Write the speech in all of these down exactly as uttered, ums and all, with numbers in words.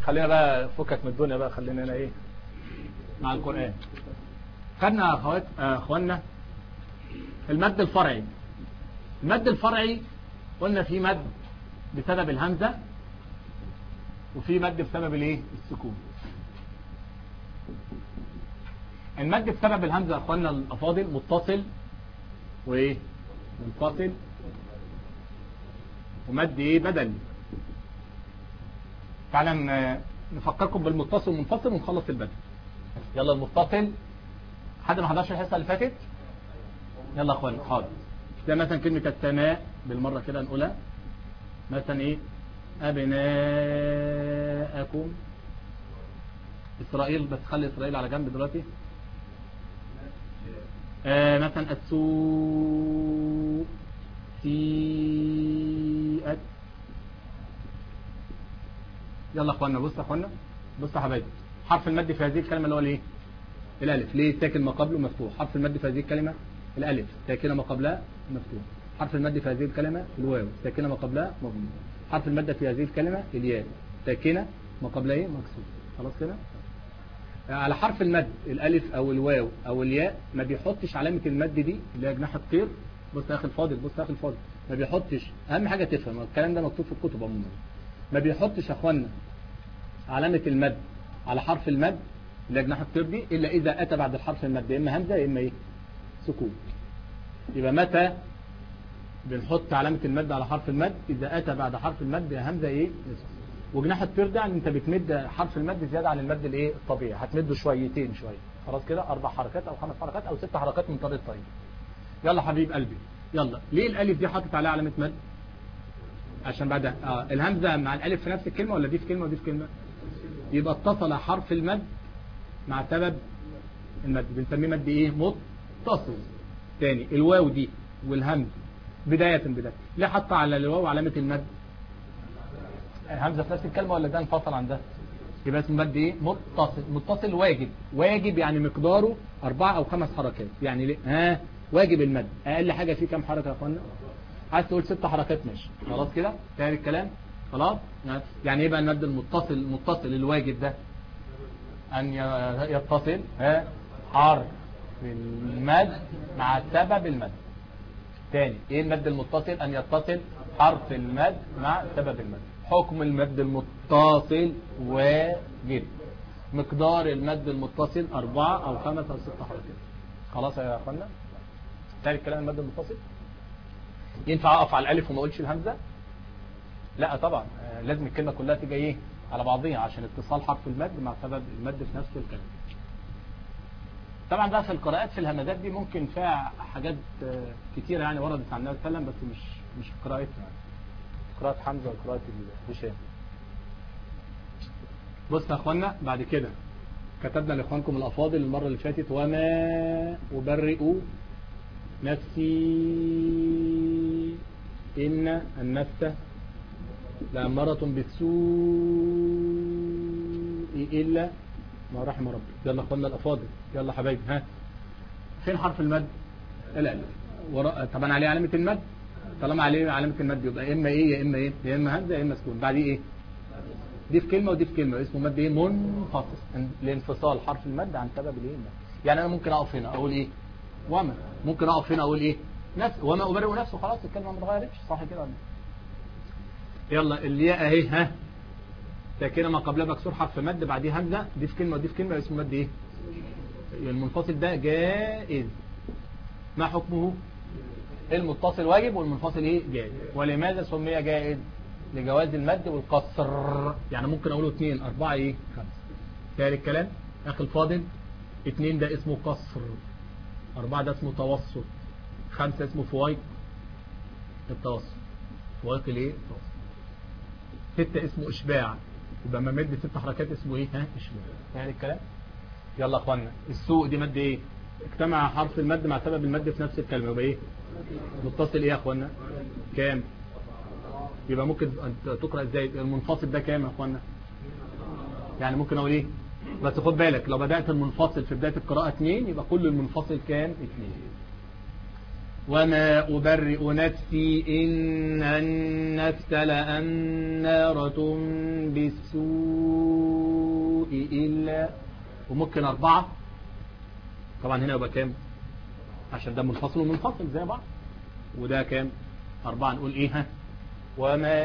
خلينا بقى فكك من الدنيا بقى، خلينا هنا ايه مع القرآن. خدنا يا اخوات اخوانا المد الفرعي. المد الفرعي قلنا في مد بسبب الهمزة وفي مد بسبب الايه السكون. المد بسبب الهمزة يا اخوانا الافاضل متصل وايه منفصل ومد ايه بدل. تعالى نفكركم بالمتصل والمنفصل ونخلص البدل. يلا المتصل، حد ما حضرش الحصه اللي فاتت؟ يلا يا اخوانا حاضر. زي مثلا كلمه السماء بالمره كده نقولها، مثلا ايه ابناءكم اسرائيل، بس خلي اسرائيل على جنب دلوقتي. آه مثلا السوء سيئت. يلا يا اخوانا بص يا اخوانا بص يا حبايبي، حرف المد في هذه الكلمه اللي هو الايه الالف. ليه ساكن ما قبله مفتوح؟ حرف المد في هذه الكلمه الالف ساكنه ما قبلها مفتوح. حرف المد في هذه الكلمه الواو ساكنه ما قبلها مضموم. حرف المد في هذه الكلمه الياء ساكنه ما قبلها ايه مكسور. خلاص كده. على حرف المد الالف او الواو او الياء ما بيحطش علامه المد دي اللي هي جناح الطير. بص يا اخي الفاضل بص يا اخي الفاضل ما بيحطش. اهم حاجه تفهم الكلام ده مكتوب في الكتب عموما. ما بيحطش يا اخوانا علامه المد على حرف المد اللي هي جناح الطير دي الا اذا اتى بعد الحرف المد يا اما همزه يا اما ايه سكون. يبقى متى بنحط علامه المد على حرف المد؟ اذا اتى بعد حرف المد يا همزه ايه سكون. وجناح الطير ده انت بتمد حرف المد زياده عن المد الايه الطبيعي، هتمده شويتين شويه. خلاص كده اربع حركات او خمس حركات او ست حركات من طريق الطير. يلا حبيب قلبي يلا. ليه الالف دي حاطط عليها علامه مد؟ عشان بعد اه الهمزه مع الالف في نفس الكلمه ولا دي في كلمه ودي في كلمه؟ يبقى اتصل حرف المد مع سبب المد بنسميه مد ايه متصل. تاني الواو دي والهمز بدايه بدايه ليه حط على الواو علامه المد؟ همزه في نفس الكلمه ولا ده انفصل عن ده؟ يبقى اسمه مد ايه متصل. متصل واجب. واجب يعني مقداره اربع او خمس حركات. يعني ليه ها واجب المد اقل حاجه فيه كام حركه يا اخوانا؟ عايز تقول ست حركات ماشي. خلاص كده تاني الكلام. خلاص يعني ايه بقى المد المتصل؟ المتصل الواجب ده ان يتصل ها حرف المد مع سبب المد. تاني ايه المد المتصل؟ ان يتصل حرف المد مع سبب المد. حكم المد المتصل واجب. مقدار المد المتصل أربعة أو خمس أو ست حركات. خلاص يا أخوانا تاني الكلام. المد المتصل ينفع أقف على الألف وما أقولش الهمزة؟ لا طبعا لازم الكلمة كلها تيجي إيه على بعضيها عشان اتصال حرف المد مع سبب المد في نفس الكلمة. طبعا بقى في القراءات في الهمزات دي ممكن فيها حاجات كتيرة يعني وردت عن النبي صلى الله عليه وسلم، بس مش مش في قراءتنا يعني. قراءة حمزة وقراءة هشام. بص يا اخوانا بعد كده كتبنا لاخوانكم الافاضل المرة اللي فاتت وما أبرئ نفسي إن النفس لأمارة بالسوء إلا ما رحم ربي. يلا اخوانا الافاضل يلا حبايبي ها فين حرف المد؟ الالف. طبعا عليه علامة المد. طالما عليه علامة المد يبقى اما ايه يا اما ايه يا اما همزه يا اما سكون. بعديه ايه؟ دي في كلمة ودي في كلمة اسمه مد ايه منفصل لانفصال حرف المد عن سبب الايه المد. يعني انا ممكن اقف هنا اقول ايه وما، ممكن اقف هنا اقول ايه نفس وما أبرئ نفسه. خلاص الكلمة ما اتغيرتش صح كده ولا؟ يلا الياء اهي ها ساكنه ما قبلها مكسور حرف مد بعديه همزه. دي في كلمة ودي في كلمة اسمه مد ايه المنفصل ده جائز. ما حكمه؟ المتصل واجب والمنفصل ايه جائز. ولماذا سمي جائز؟ لجواز المد والقصر. يعني ممكن اقوله اثنين اربعة ايه خمسة. تاني الكلام اخي الفاضل. اثنين ده اسمه قصر، اربعة ده اسمه توسط، خمسة اسمه فوائق التوسط. فوائق الايه التوسط. ستة اسمه اشباع. يبقى ما مد ست حركات اسمه ايه ها اشباع. تاني الكلام. يلا يا اخوانا السوء دي مد ايه؟ اجتمع حرف المد مع سبب المد في نفس الكلمة يبقى ايه متصل ايه يا اخوانا كام؟ يبقى ممكن تقرأ ازاي المنفصل ده كام يا اخوانا؟ يعني ممكن اقول ايه بس خد بالك لو بدأت المنفصل في بداية القراءة اثنين يبقى كل المنفصل كام اثنين. وما أبرئ نفسي إن النفس لأمارة بالسوء إلا، وممكن أربعة طبعا هنا يبقى كام عشان ده منفصل ومنفصل زي بعض، وده كام أربعة. نقول إيه ها وما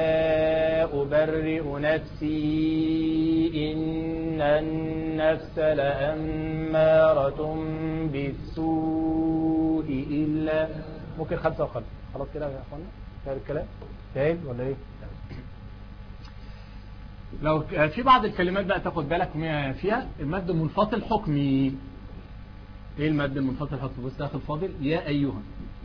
أبرئ نفسي إن النفس لأمارة بالسوء إلا، ممكن خمسة وخمسة. خلاص كده يا أخوانا فاهم الكلام فاهم ولا إيه؟ لو في بعض الكلمات بقى تاخد بالك فيها المد المنفصل حكمي. ايه المد المنفصل حكمي؟ بص يا اخي الفاضل، يا ايها،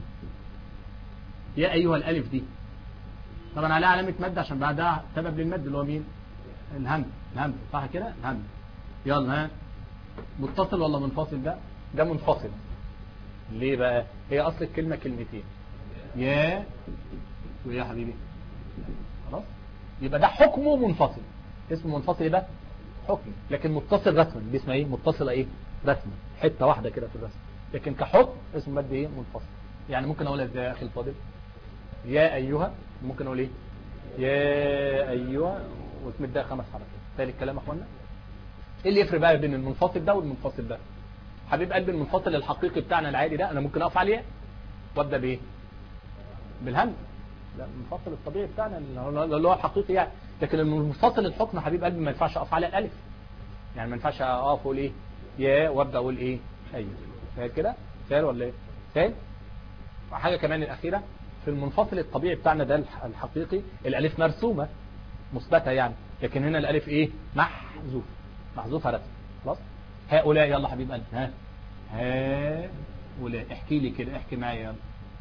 يا ايها الالف دي طبعا عليها علامه مد عشان بعدها سبب للمد اللي هو مين؟ الهمز. الهمز صح كده الهمز. يلا ها متصل ولا منفصل؟ ده ده منفصل. ليه بقى؟ هي اصل الكلمه كلمتين يا ويا حبيبي خلاص، يبقى ده حكمه منفصل، اسمه منفصل يبقى حكم. لكن متصل رسما دي اسمها ايه؟ متصله ايه رسما، حته واحده كده في الرسم. لكن كحكم اسمه مد ايه منفصل. يعني ممكن اقولها ازاي يا اخي الفاضل؟ يا ايها ممكن اقول ايه يا ايها وتمد ده خمس حركات. تاني الكلام يا اخوانا. ايه اللي يفرق بقى بين المنفصل ده والمنفصل ده؟ حبيب قلبي المنفصل الحقيقي بتاعنا العادي ده انا ممكن اقف عليه وابدا بايه؟ بالهمز. لا المنفصل الطبيعي بتاعنا اللي هو الحقيقي يعني. لكن المنفصل الحكم حبيب قلبي ما ينفعش اقف على الالف، يعني ما ينفعش اقف اقول ايه يا وابدا اقول ايه ايوه. فاهم كده؟ سهل ولا ايه؟ سهل. حاجه كمان الاخيره، في المنفصل الطبيعي بتاعنا ده الحقيقي الالف مرسومه مثبته يعني، لكن هنا الالف ايه محذوف، محذوفه رسم. خلاص. هؤلاء يلا حبيب قلبي ها هؤلاء احكي لي كده، احكي معايا يلا.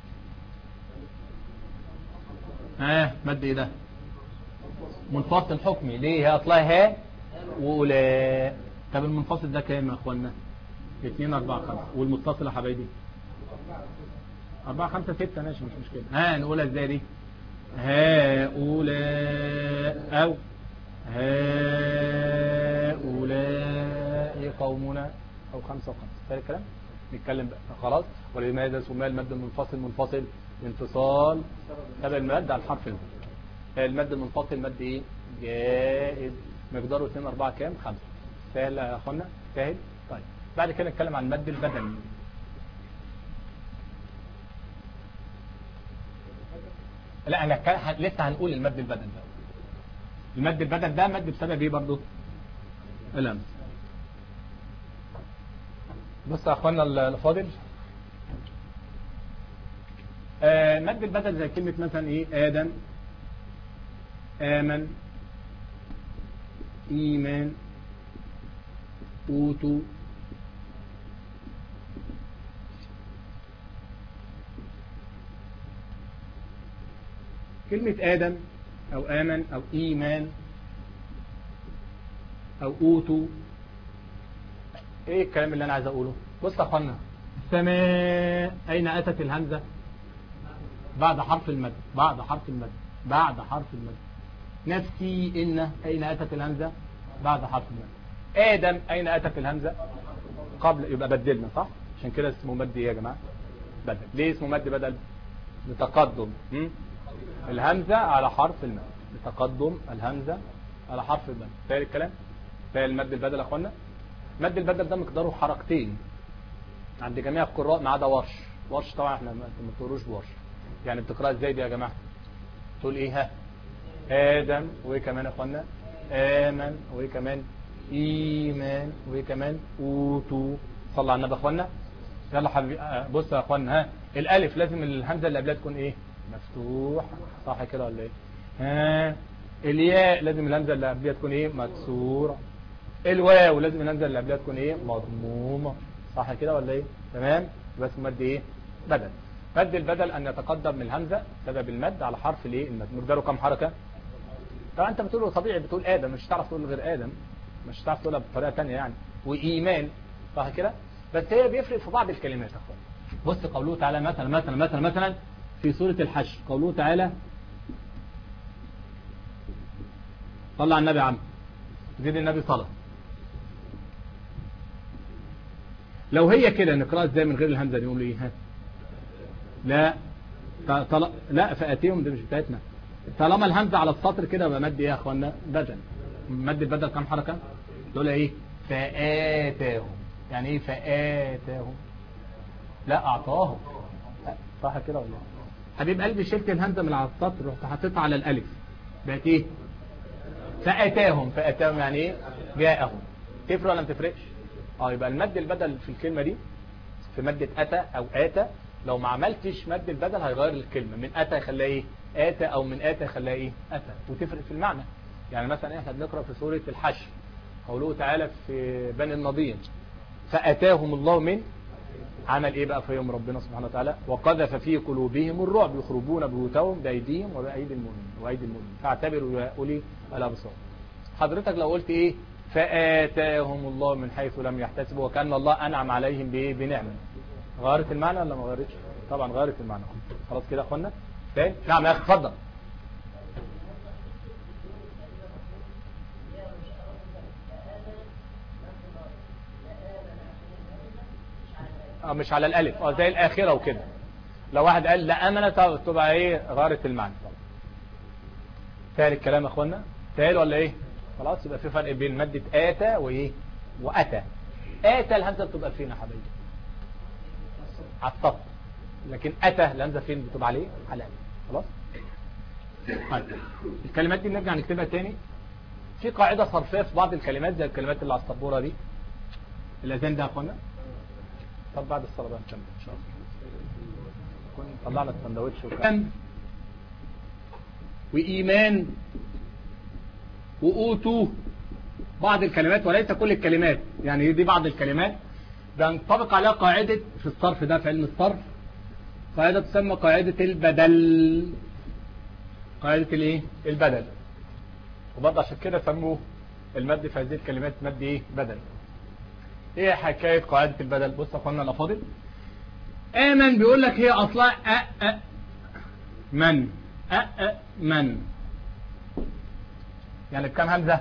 ها مد ايه ده؟ منفصل حكمي. ليه؟ هي اصلها ها ولا. طب المنفصل ده كام يا اخوانا؟ اثنين أربعة خمسة. والمتصل يا حبايبي أربعة خمسة ستة ماشي مش مشكلة. ها نقولها ازاي دي؟ هؤلاء أو هؤلاء قومنا أو خمسة وخمسة. فاهم الكلام؟ نتكلم بقى خلاص. ولماذا سمي المد المنفصل منفصل؟ انفصال سبب المد على الحرف المد. المد المنفصل مد ايه؟ جائز. مقداره اثنين أربعة كام؟ خمسة. سهل يا اخوانا؟ سهل؟ طيب بعد كده نتكلم عن المد البدني. لا انا لسه هنقول المد البدل ده. المد البدل ده مد بسبب ايه برضه؟ الهمز. بص يا اخوانا الفاضل، آه مد البدل زي كلمة مثلا ايه؟ آدم، آمن، إيمان، أوتوا، كلمة آدم أو آمن أو إيمان أو أوتوا. إيه الكلام اللي أنا عايز أقوله؟ بص يا أخوانا، السماء أين أتت الهمزة؟ بعد حرف المد. بعد حرف المد. بعد حرف المد. نفسي إن أين أتت الهمزة؟ بعد حرف المد. آدم أين أتت الهمزة؟ قبل. يبقى بدلنا صح؟ عشان كده اسمه مد إيه يا جماعة؟ بدل. ليه اسمه مد بدل؟ لتقدم الهمزة على حرف المد. لتقدم الهمزة على حرف المد. فاهم الكلام؟ فاهم المد البدل يا اخوانا؟ مد البدل ده مقداره حركتين عند جميع القراء ما عدا ورش. ورش طبعا احنا ما بتقروش بورش. يعني بتقراها ازاي دي يا جماعه؟ تقول ايه ها؟ ادم، وايه كمان يا اخوانا؟ امن، وايه كمان؟ ايمان، وايه كمان؟ اوتوا. صلى على النبي يا اخوانا. يلا حبيبي بص يا اخوانا، ها الالف لازم الهمزه اللي قبلها تكون ايه؟ مفتوح صح كده ولا ايه؟ ها الياء لازم الهمزه اللي قبلها تكون ايه؟ مكسوره. الواو لازم الهمزه اللي قبلها تكون ايه؟ مضمومه صح كده ولا ايه؟ تمام. بس مد ايه؟ بدل. مد البدل ان يتقدم من الهمزه سبب المد على حرف الايه؟ المد. مقداره كم حركه؟ طبعا انت بتقول طبيعي بتقول ادم، مش هتعرف تقول غير ادم، مش هتعرف تقولها بطريقه ثانيه يعني. وايمان صح كده. بس هي بيفرق في بعض الكلمات يا اخوان. بص قوله تعالى مثلا مثلا مثلا مثلا في سورة الحشر، قوله تعالى صلى على النبي عم زيد النبي صلى. لو هي كده نقرأها ازاي من غير الهمزة دي؟ نقول ايه؟ ها لا طل... لا فأتيهم دي مش بتاعتنا. طالما الهمزة على السطر كده يبقى مد ايه يا اخوانا؟ بدل. مد البدل كم حركة؟ دول ايه فآتاهم. يعني ايه فآتاهم؟ لا اعطاهم. صح كده ولا لا؟ حبيب قلبي شلت الهمزه من على السطر رحت حطيتها على الالف بقت ايه فآتاهم. فآتاهم يعني ايه جاءهم. تفرق ولا ما تفرقش؟ اه يبقى المد البدل في الكلمه دي في ماده اتى او اتى لو ما عملتش مد البدل هيغير الكلمه. من اتى خلاها ايه اتى او من اتى خلاها ايه اتى وتفرق في المعنى. يعني مثلا احنا بنقرا في سوره الحشر قوله تعالى في بني النضير فآتاهم الله من عمل ايه بقى فيهم ربنا سبحانه وتعالى وقذف في قلوبهم الرعب يخربون بيوتهم بايديهم وبايدي المؤمنين وايدي المؤمنين فاعتبروا يا اولي الابصار. حضرتك لو قلت ايه فآتاهم الله من حيث لم يحتسبوا وكأن الله انعم عليهم بايه بنعمه غيرت المعنى ولا ما غيرتش؟ طبعا غيرت المعنى. خلاص كده يا اخوانا تاني. نعم يا اخي اتفضل. اه مش على الالف اه زي الاخره وكده. لو واحد قال لا امنت تبقى ايه غيرت المعنى. تاني الكلام يا اخوانا تاني ولا ايه؟ خلاص يبقى في فرق بين ماده اتى وايه واتى. اتى الهمزه بتبقى فين يا حبيبي؟ على السطر. لكن اتى الهمزه فين بتبقى عليه؟ على الالف. خلاص. طيب الكلمات دي نرجع نكتبها تاني. في قاعده صرفيه في بعض الكلمات زي الكلمات اللي على السبوره دي. الاذان ده يا اخوانا. طب بعد الصلاه بقى نكمل ان شاء الله. كنا طلعنا السندوتش وكان وايمان واوتو بعض الكلمات وليس كل الكلمات. يعني دي بعض الكلمات بينطبق عليها قاعده في الصرف ده في علم الصرف قاعده تسمى قاعده البدل. قاعده الايه البدل. وبرضه عشان كده سموه المد في هذه الكلمات مد ايه بدل. ايه حكايه قاعده البدل؟ بص يا اخوانا الافاضل امن بيقول لك هي اصلها أ أ من أ أ من يعني بكام همزه؟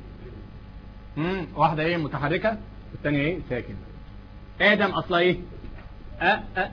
امم واحده ايه متحركه والثانيه ايه ساكنه. ادم اصلها ايه أ أ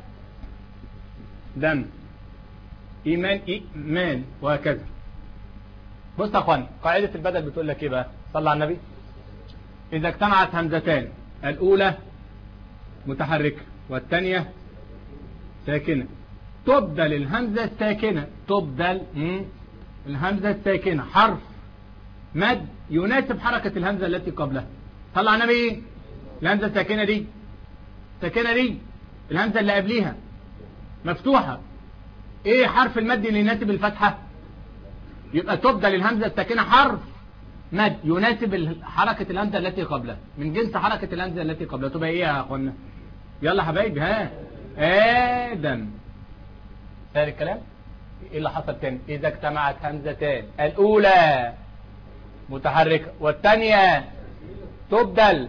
دم ايمان ايمان وهكذا. بص يا اخوانا قاعده البدل بتقول لك ايه بقى؟ صلى على النبي. اذا اجتمعت همزتان الاولى متحركه والثانيه ساكنه تبدل الهمزه الساكنه تبدل مم. الهمزه الساكنه حرف مد يناسب حركه الهمزه التي قبلها. صلى على النبي. الهمزه الساكنه دي الساكنه دي الهمزه اللي قبليها مفتوحه. ايه حرف المد اللي يناسب الفتحه؟ يبقى تبدل الهمزه الساكنه حرف مد يناسب حركه الهمزه التي قبلها من جنس حركه الهمزه التي قبلها. تبقى ايه يا اخوانا؟ يلا حبايبي ها ادم. سهل الكلام. ايه اللي حصل تاني؟ اذا اجتمعت همزتان الاولى متحركه والثانيه تبدل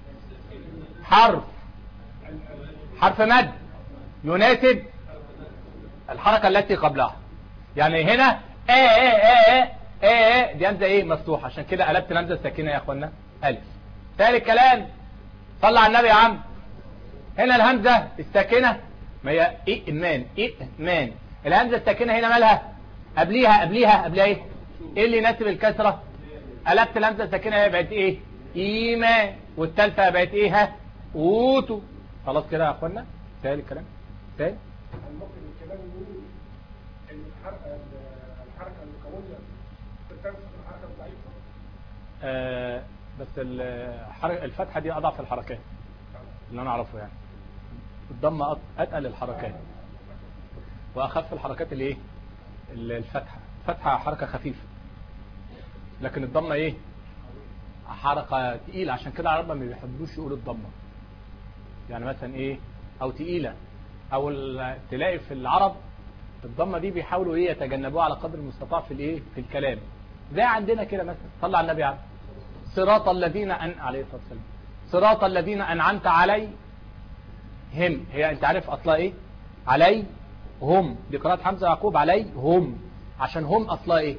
حرف حرف مد يناسب الحركه التي قبلها. يعني هنا ايه ايه ايه ايه ايه دي همزه ايه مفتوحه عشان كده قلبت الهمزه الساكنه يا اخوانا الف. سهل الكلام. صلى على النبي يا عم. هنا الهمزه الساكنه ما هي ايمان ايمان. الهمزه الساكنه هنا مالها؟ قبليها قبليها قبلها ايه؟ ايه اللي يناسب الكسره؟ قلبت الهمزه الساكنه هي بقت ايه؟ ايمان. والثالثه بقت ايه ها؟ اوتو. خلاص كده يا اخوانا سهل الكلام. سهل. ممكن الكلام يقول ان الحركه الحركه القويه تنسب الحركه الضعيفه. آه بس الحركه الفتحه دي اضعف الحركات اللي انا اعرفه. يعني الضمه اتقل الحركات واخف الحركات اللي ايه الفتحه. الفتحه حركه خفيفه لكن الضمه ايه حركه ثقيله. عشان كده العرب ما بيحبوش يقولوا الضمه. يعني مثلا ايه او ثقيله او تلاقي في العرب الضمه دي بيحاولوا ايه يتجنبوها على قدر المستطاع في الايه في الكلام. زي عندنا كده مثلا صلى على النبي عليه صراط الذين ان عليه الصلاه والسلام صراط الذين انعمت عليهم. هي انت عارف اصلها ايه؟ علي هم. دي قراءه حمزه يعقوب عليهم عشان هم اصلها ايه؟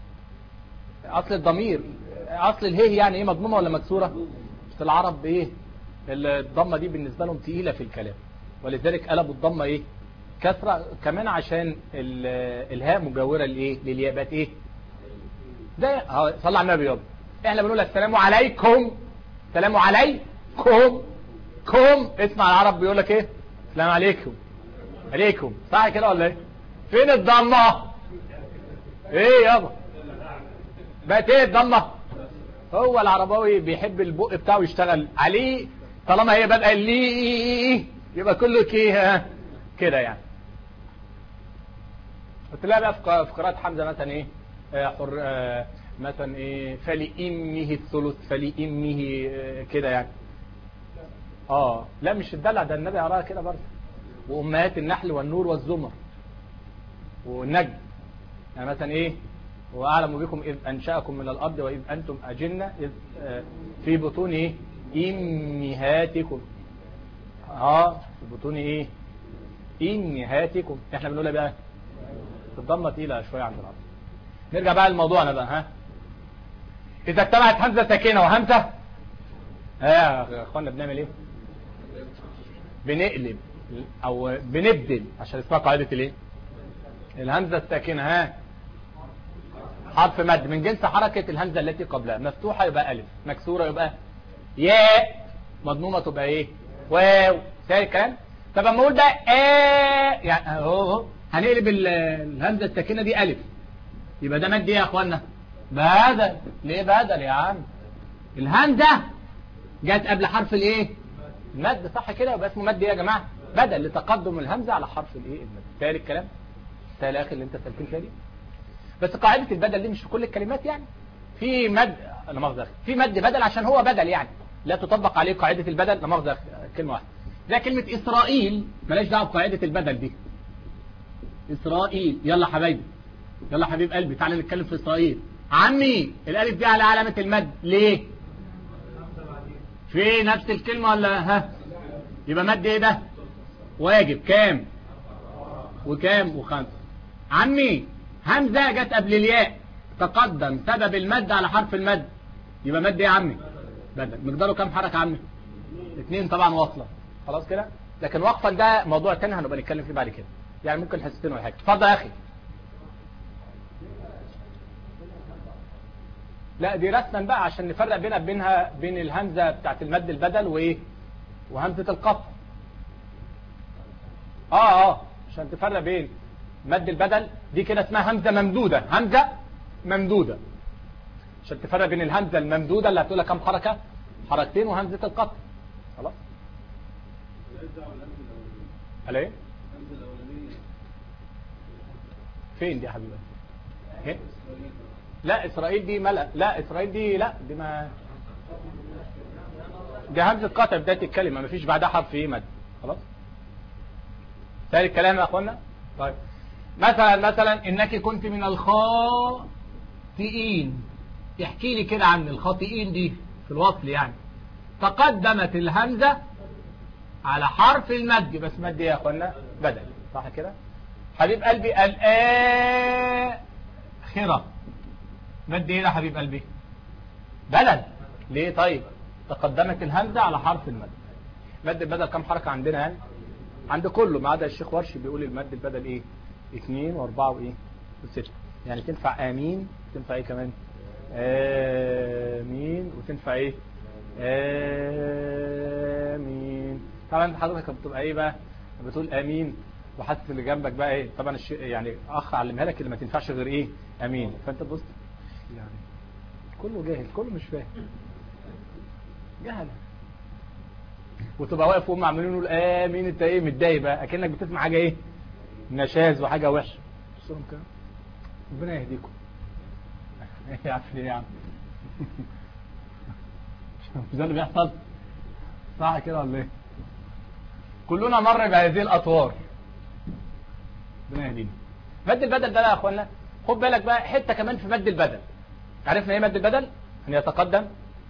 اصل الضمير اصل الهي يعني ايه مضمومه ولا مكسوره؟ في العرب ايه الضمه دي بالنسبه لهم ثقيله في الكلام ولذلك قلبوا الضمه ايه كسره كمان عشان الهاء مجاوره لايه للياء بقت ايه ده. صلى على النبي يابا. احنا بنقول السلام عليكم سلام عليكم. كم اسمع العرب بيقول لك ايه؟ سلام عليكم. عليكم صح كده ولا ايه؟ فين الضمه؟ ايه يابا بقت ايه الضمه؟ هو العرباوي بيحب البق بتاعه يشتغل عليه، طالما هي بدأ ليه يبقى كله كيه كده يعني. قلت لها بقى في قراءة حمزة مثلا ايه؟ آه حر آه مثلا ايه؟ فلإمه الثلث فلإمه آه كده يعني. اه لا مش الدلع ده، النبي قراها كده برضه. وأمهات النحل والنور والزمر والنجم. يعني مثلا ايه؟ وأعلم بكم إذ أنشأكم من الأرض وإذ أنتم أجنة إذ آه في بطون إيه؟ إمهاتكم. اه في بطون إيه؟ إمهاتكم. إحنا بنقولها بقى الضمة تقيلة شوية عند العرب. نرجع بقى لموضوعنا بقى. ها إذا اجتمعت همزة ساكنة وهمزة ها يا أخوانا بنعمل إيه؟ بنقلب أو بنبدل عشان اسمها قاعدة الإيه؟ الهمزة الساكنة. ها حرف مد من جنس حركة الهمزة التي قبلها، مفتوحة يبقى ألف، مكسورة يبقى ياء، مضمومة تبقى إيه؟ واو. سهل الكلام؟ طب اما اقول بقى آه يعني اهو هنقلب الهمزة الساكنة دي ألف، يبقى ده مد إيه يا أخوانا؟ بدل. ليه بدل يا عم؟ الهمزة جت قبل حرف الإيه؟ المد صح كده، يبقى اسمه مد إيه يا جماعة؟ بدل لتقدم الهمزة على حرف الإيه؟ المد. سهل الكلام؟ سهل يا أخي اللي أنت سألتني فيها دي. بس قاعدة البدل دي مش في كل الكلمات يعني. في مد لا مؤاخذة في مد بدل عشان هو بدل يعني لا تطبق عليه قاعدة البدل. لا مؤاخذة كلمة واحدة. ده كلمة إسرائيل ملاش دعوة بقاعدة البدل دي. إسرائيل يلا حبايبي يلا حبيب قلبي تعالى نتكلم في إسرائيل. عمي الألف دي على علامة المد ليه؟ في نفس الكلمة ولا ها؟ يبقى مد إيه ده؟ واجب. كام؟ وكام؟ وخمسة. عمي همزة جت قبل الياء تقدم سبب المد على حرف المد، يبقى مد ايه يا عمي؟ بدل. مقداره كام حركة يا عمي؟ اثنين طبعا واصلة. خلاص كده. لكن وقفا ده موضوع تاني هنبقى نتكلم فيه بعد كده يعني، ممكن حصتين ولا حاجة. اتفضل يا اخي. لا دي رسما بقى عشان نفرق بينها بينها بين الهمزة بتاعت المد البدل وايه؟ وهمزة القطع. اه اه عشان تفرق بين مد البدل دي كده اسمها همزة ممدودة. همزة ممدودة عشان تفرق بين الهمزة الممدودة اللي هتقولها كم حركة؟ حركتين. وهمزة القطع. خلاص. على ايه؟ فين دي يا حبيبي؟ ايه؟ لا اسرائيل دي ملأ. لا اسرائيل دي لا دي ما دي همزة قطع بداية الكلمة، مفيش بعدها حرف ايه مد. خلاص. سهل الكلام يا اخوانا. طيب مثلا مثلا انك كنت من الخاطئين، احكي لي كده عن الخاطئين دي في الوصل يعني. تقدمت الهمزة على حرف المد، بس مد ايه يا اخوانا؟ بدل. صح كده؟ حبيب قلبي الآخرة مد ايه يا حبيب قلبي؟ بدل. ليه طيب؟ تقدمت الهمزة على حرف المد. مد البدل كم حركة عندنا يعني؟ عند كله ما عدا الشيخ ورشي بيقول المد البدل ايه؟ اثنين واربعة وايه؟ وستة. يعني تنفع امين، تنفع ايه كمان؟ امين، وتنفع ايه؟ امين. طبعا حضرتك بتبقى ايه بقى؟ بتقول امين وحاسس اللي جنبك بقى ايه؟ طبعا الشيء يعني اخ علمها لك اللي ما تنفعش غير ايه؟ امين. فانت بص يعني كله جاهل، كله مش فاهم. جهل. وتبقى واقف وهم عاملين يقول امين، انت ايه متضايق بقى اكنك بتسمع حاجه ايه؟ نشاز وحاجه وحشه. بص لهم كده ربنا يهديكم. ايه يا عم يا عم مش ده اللي بيحصل؟ صح كده ولا ايه؟ كلنا مر بهذه الاطوار. ربنا يهدينا. مد البدل ده بقى يا اخوانا خد بالك بقى حته كمان في مد البدل. عرفنا ايه مد البدل؟ ان يتقدم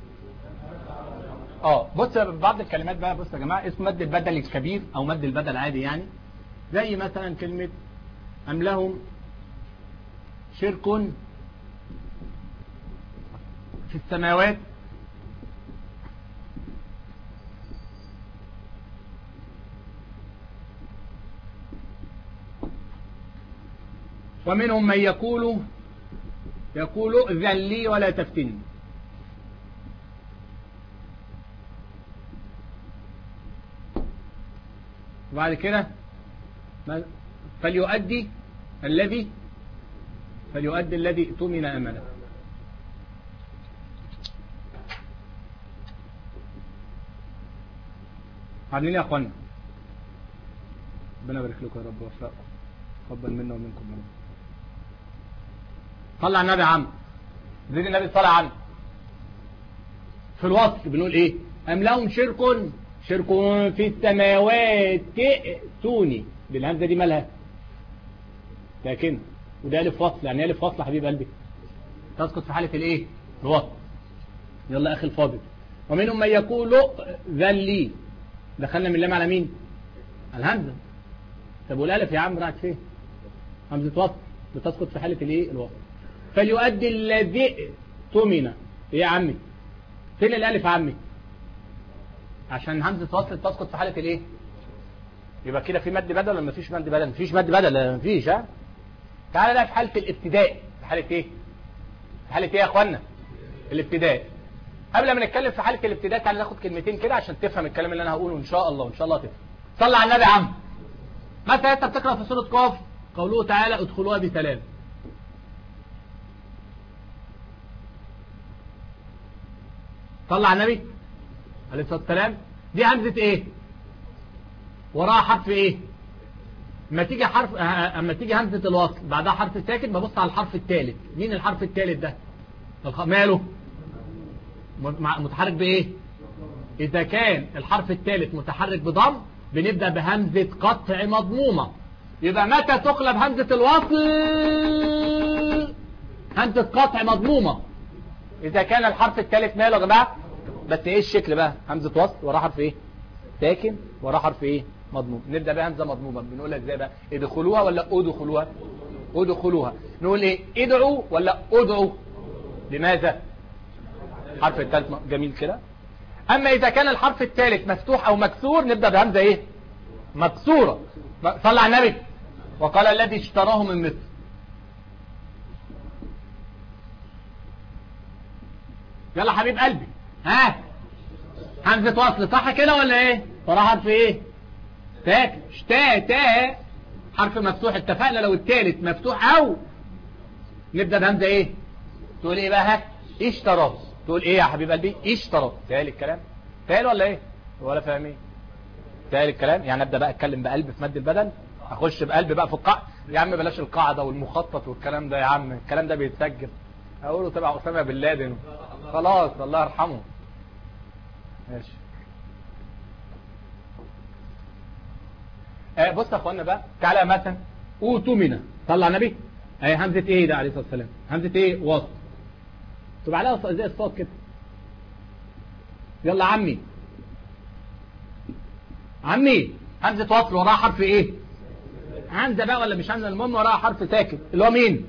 اه بص بعض الكلمات بقى. بص يا جماعه اسمه مد البدل الكبير او مد البدل عادي يعني. زي مثلا كلمه ام لهم شرك في السماوات ومنهم من يقول يقول ائذن لي ولا تفتني. وبعد كده فليؤدي الذي فليؤدي الذي اؤتمن امانه. عاملين يا اخوانا؟ ربنا يبارك لكم يا رب ويوفقكم، تقبل منا ومنكم يا رب. صلى على النبي يا عم، زيد النبي صلى عنه. في الوصف بنقول ايه؟ ام لهم شرك شرك في السماوات ائتوني، بالهمزه دي مالها؟ لكن وده الف وصل، يعني الف وصل يا حبيب قلبي تسقط في حاله الايه؟ الوصل. يلا اخي الفاضل. ومنهم من يقول ذلي، دخلنا من اللام على مين؟ على الهمزه. طب والالف يا عم راحت فين؟ همزه وصل بتسقط في حاله الايه؟ الوصل. فليؤدي الذي اؤتمن. ايه يا عمي؟ فين الالف يا عمي؟ عشان همزه وصل تسقط في حاله الايه؟ يبقى كده في مد بدل ولا مفيش مد بدل؟ مفيش مد بدل، مفيش. ها تعالى بقى في حاله الابتداء. في حاله ايه؟ في حاله ايه يا اخوانا؟ الابتداء. قبل ما نتكلم في حاله الابتداء تعالى ناخد كلمتين كده عشان تفهم الكلام اللي انا هقوله ان شاء الله، وان شاء الله تفهم. صلى على النبي يا عم. مثلا انت بتقرا في سوره قاف قوله تعالى ادخلوها بسلام. صلى على النبي عليه الصلاه والسلام. دي همزه ايه؟ وراها حرف ايه؟ اما تيجي حرف اما تيجي همزه الوصل بعدها حرف ساكن ببص على الحرف الثالث. مين الحرف الثالث ده؟ ماله؟ متحرك بايه؟ اذا كان الحرف الثالث متحرك بضم بنبدا بهمزه قطع مضمومه. يبقى متى تقلب همزه الوصل؟ همزه قطع مضمومه اذا كان الحرف الثالث ماله يا جماعه؟ بس ايه الشكل بقى؟ همزه وصل وراها حرف ايه؟ ساكن وراها حرف ايه؟ مضموم. نبدا بهمزه مضمومه. بنقولها ازاي بقى؟ ادخلوها ولا ادخلوها؟ ادخلوها. نقول ايه؟ ادعوا ولا ادعوا؟ لماذا؟ الحرف الثالث جميل كده. اما اذا كان الحرف الثالث مفتوح او مكسور نبدا بهمزه ايه؟ مكسوره. صلى على النبي. وقال الذي اشتراه من مصر. يلا حبيب قلبي، ها همزه وصل صح كده ولا ايه؟ وراها حرف ايه؟ ساكن. شتا تا حرف مفتوح. اتفقنا لو الثالث مفتوح او نبدا بهمزه ايه؟ تقول ايه بقى؟ ها اشتراه. تقول ايه يا حبيب قلبي؟ اشتراه. تالي الكلام؟ تالي ولا ايه؟ ولا فاهمين؟ تالي الكلام؟ يعني ابدا بقى اتكلم بقلب في مد البدن، اخش بقلب بقى في القاع. يا عم بلاش القاعده والمخطط والكلام ده يا عم، الكلام ده بيتسجل. اقوله تبع اسامه بن لادن خلاص الله يرحمه. ماشي. آه بص يا اخوانا بقى، تعالى مثلا اوتمنه. صلى على النبي. اهي همزه ايه ده عليه الصلاه والسلام؟ همزه ايه؟ وصل. تبقى عليها زي الصوت كده. يلا عمي عمي همزه وصل وراها حرف ايه؟ همزه بقى ولا مش همزه؟ المهم وراها حرف ساكن اللي هو مين؟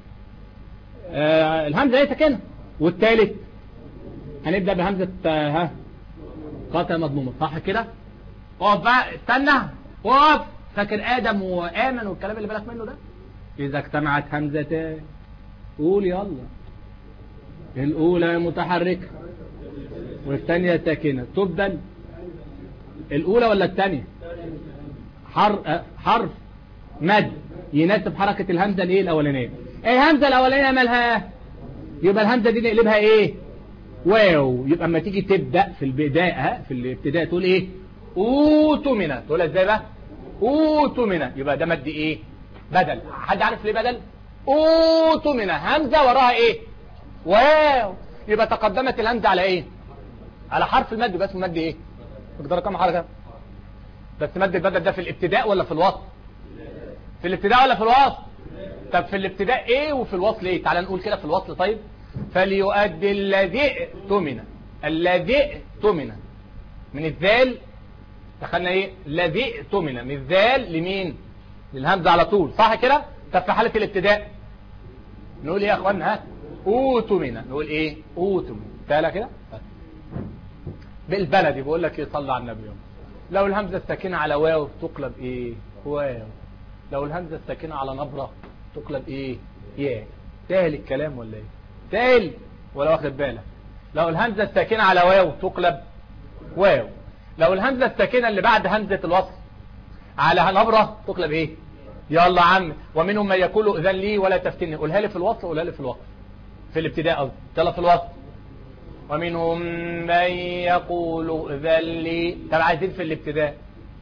آه الهمزه ايه ساكنه. والثالث هنبدا بهمزه آه ها قاطع مضمومه صح كده؟ اقف بقى استنى اقف. فاكر ادم وامن والكلام اللي بالك منه ده؟ اذا اجتمعت همزتان قول يلا. الاولى متحركه والثانيه ساكنه تبدل. الاولى ولا الثانيه؟ حرف حرف مد يناسب حركه الهمزه الايه الاولانيه. ايه الهمزه الاولانيه مالها؟ يبقى الهمزه دي نقلبها ايه؟ واو. يبقى اما تيجي تبدا في البدايه في الابتداء تقول ايه؟ اوتمنه. تقولها ازاي بقى؟ اوتمنه. يبقى ده مد ايه؟ بدل. حد عارف ليه بدل؟ اوتمنه همزه وراها ايه؟ واو. يبقى تقدمت الهمزه على ايه؟ على حرف المد. بس المد ايه؟ مقدار كام حركه؟ بس مد البدل ده في الابتداء ولا في الوصل؟ في الابتداء ولا في الوصل؟ طب في الابتداء ايه وفي الوصل ايه؟ تعال نقول كده في الوصل. طيب فليؤدي الذي اؤتمن. الذي اؤتمن من الذال دخلنا ايه؟ الذي اؤتمن من الذال لمين؟ للهمزه على طول صح كده؟ طب في حاله الابتداء نقول ايه يا اخوانا؟ ها اوتمن. نقول ايه؟ اوتمن. تعالى كده بالبلدي بقول لك ايه؟ صلى على النبي. لو الهمزه الساكنه على واو تقلب ايه؟ واو. لو الهمزه الساكنه على نبره تقلب ايه؟ ياء. سهل الكلام ولا ايه؟ سهل ولا واخد بالك؟ لو الهمزه الساكنه على واو تقلب واو. لو الهمزه الساكنه اللي بعد همزه الوصل على نبرة تقلب ايه؟ يلا يا عم. ومنهم من يقول اذن لي ولا تفتني. قولها لي في الوصل قولها لي في الوقف، في الابتداء قصدي. يلا في الوصل. ومنهم من يقول اذن لي. طب عايزين في الابتداء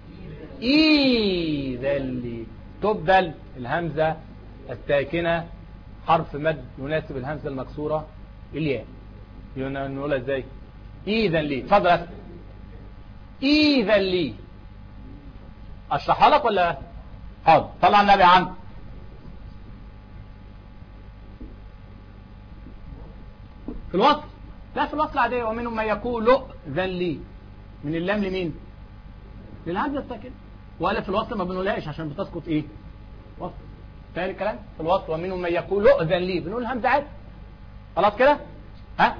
اذن لي تبدل الهمزة الساكنة حرف مد يناسب الهمزة المكسورة الياء. نقولها ازاي؟ اذن لي. اتفضل. اذن لي اشرحها لك ولا؟ حاضر. طلع النبي يا عم. في الوصل. لا في الوصل عادية. ومنهم من يقول اذن لي. من اللام لمين؟ للهمزة الساكنة. ولا في الوصل ما بنقولهاش عشان بتسقط ايه؟ وصل. فاهم الكلام؟ في الوصل ومنهم من يقول اذن لي بنقول الهمزة عادي. خلاص كده؟ ها؟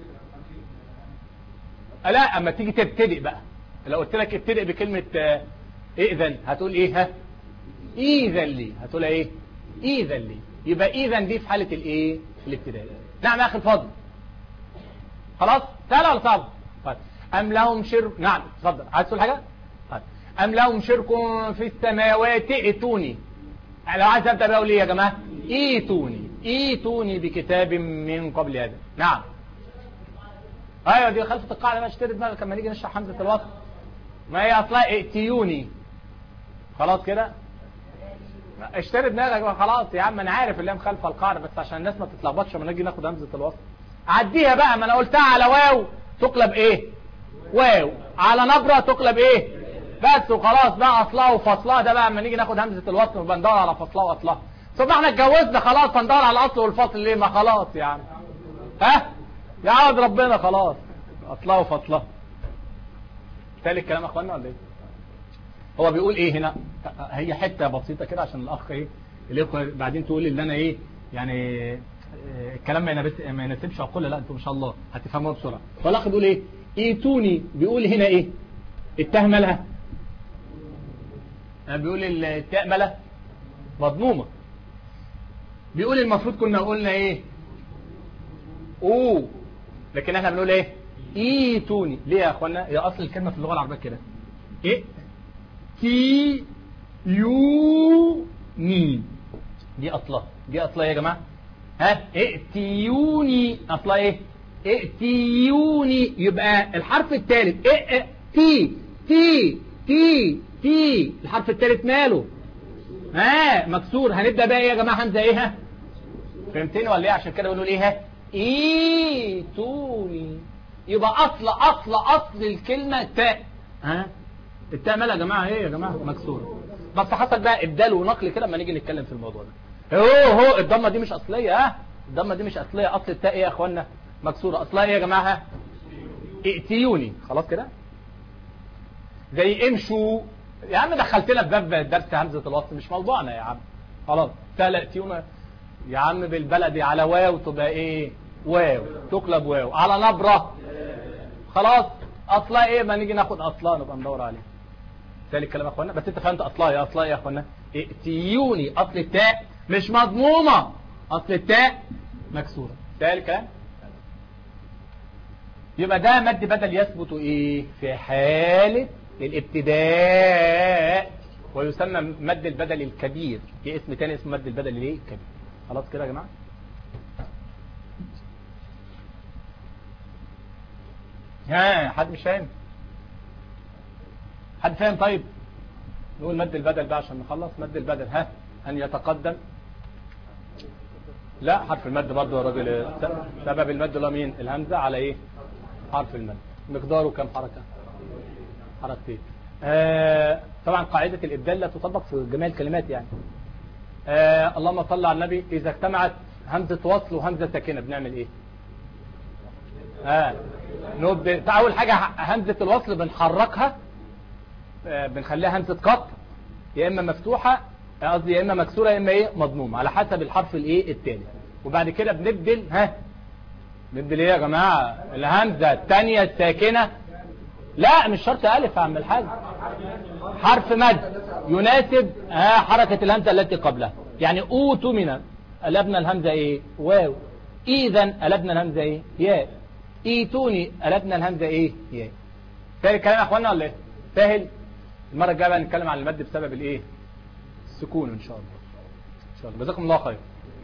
لا اما تيجي تبتدئ بقى، لو قلت لك ابتدئ بكلمة اذن هتقول ايه؟ ها؟ اذن لي. هتقول ايه؟ اذن لي. يبقى اذن دي في حالة الايه؟ الابتداء. نعم يا اخي الفاضل. خلاص؟ سهل ولا صعب؟ طيب. ام لهم شرك. نعم اتفضل. عايز تقول حاجة؟ طيب. ام لهم شرك في السماوات ائتوني. لو عايز ابدا بقى اقول ايه يا جماعه؟ ايتوني ايتوني بكتاب من قبل هذا. نعم. ايوه دي خلفة القاعده بقى. اشتري دماغك لما نيجي نشرح همزه الوصل. ما هي اصلها ائتيوني. خلاص كده؟ اشتري دماغك بقى. خلاص يا عم انا عارف اللي هي مخالفه القاعده، بس عشان الناس ما تتلخبطش لما نيجي ناخد همزه الوصل. عديها بقى. ما انا قلتها على واو تقلب ايه؟ واو. على نبره تقلب ايه؟ بس وخلاص بقى. اصلها وفصلها ده بقى اما نيجي ناخد همزه الوصل ونبقى ندور على فصلها واصلها. ثم احنا اتجوزنا خلاص هندور على الاصل والفصل ليه؟ ما خلاص يا عم. ها؟ يا عوض ربنا خلاص. اصلها وفصلها. تالي الكلام يا اخوانا ولا ايه؟ هو بيقول ايه هنا؟ هي حته بسيطه كده عشان الاخ ايه الاخوه بعدين تقول اللي انا ايه يعني الكلام ما يناسبش ما يناسبش عقول. لا انتوا ما شاء الله هتفهموها بسرعه. فالاخ بيقول ايه؟ ايتوني. بيقول هنا ايه؟ التاء مالها؟ بيقول التاء مالها مضمومه. بيقول المفروض كنا قلنا ايه؟ اوه. لكن احنا بنقول ايه؟ ايتوني. ليه يا اخوانا؟ هي اصل الكلمه في اللغه العربيه كده. ايه تي يو ني. دي اصلها. دي اصلها يا جماعه. ها؟ ائتيوني اصلها ايه؟ ائتيوني. يبقى الحرف الثالث ايه؟ تي تي تي تي. الحرف الثالث ماله؟ ها مكسور. هنبدا بقى ايه يا جماعه؟ همزه ايه؟ ها فهمتني ولا ايه؟ عشان كده بنقول ايه؟ ها ايتوني. يبقى اصل اصل اصل الكلمه تاء. ها التاء مالها يا جماعه؟ ايه يا جماعه؟ مكسوره. بس حصل بقى ابدال ونقل كده لما نيجي نتكلم في الموضوع ده. هو هو الضمه دي مش اصليه. ها الضمه دي مش اصليه. اصل التاء ايه يا اخوانا؟ مكسوره. اصلها ايه يا جماعه؟ ها ائتيوني. خلاص كده؟ زي امشوا. يا عم دخلتنا في باب درس همزه الوصل مش موضوعنا يا عم. خلاص. سهل ائتيونا يا عم بالبلدي. على واو تبقى ايه؟ واو تقلب واو. على نبره خلاص. اصلها ايه؟ ما نيجي ناخد اصلها نبقى ندور عليه. ثالث الكلام يا اخوانا. بس انت فهمت اصلها يا اصلها يا اخوانا؟ ائتيوني. اصل التاء مش مضمومه. اصل التاء مكسوره. ثالث الكلام. يبقى ده مد بدل يثبت ايه؟ في حاله الابتداء ويسمى مد البدل الكبير. في اسم تاني اسمه مد البدل الايه؟ الكبير. خلاص كده يا جماعه؟ ها حد مش فاهم؟ حد فاهم؟ طيب نقول مد البدل بقى عشان نخلص. مد البدل ها ان يتقدم. لا حرف المد برضه يا راجل. سبب المد اللي هو مين؟ الهمزه على ايه؟ حرف المد. مقداره كم حركه؟ حركتين. آه طبعا قاعده الابدال لا تطبق في جميع الكلمات يعني. آه اللهم صل على النبي. اذا اجتمعت همزه وصل وهمزه ساكنه بنعمل ايه؟ اه نبدأ. اول حاجه همزه الوصل بنحركها. آه بنخليها همزه قط يا اما مفتوحه قصدي يا اما مكسوره يا اما ايه؟ مضمومه على حسب الحرف الايه؟ الثاني. وبعد كده بنبدل. ها نبدل ايه يا جماعه؟ الهمزه الثانيه الساكنه. لا مش شرط الف يا عم الحاج. حرف مد يناسب ها حركه الهمزه التي قبلها. يعني اوتوا من قلبنا الهمزه ايه؟ واو. اذا قلبنا الهمزه ايه؟ ياء. ايتوني قلبنا الهمزه ايه؟ ياء. سهل الكلام يا اخوانا ولا ايه؟ سهل. المره الجايه بقى نتكلم عن المد بسبب الايه؟ السكون ان شاء الله. ان شاء الله. جزاكم الله خير.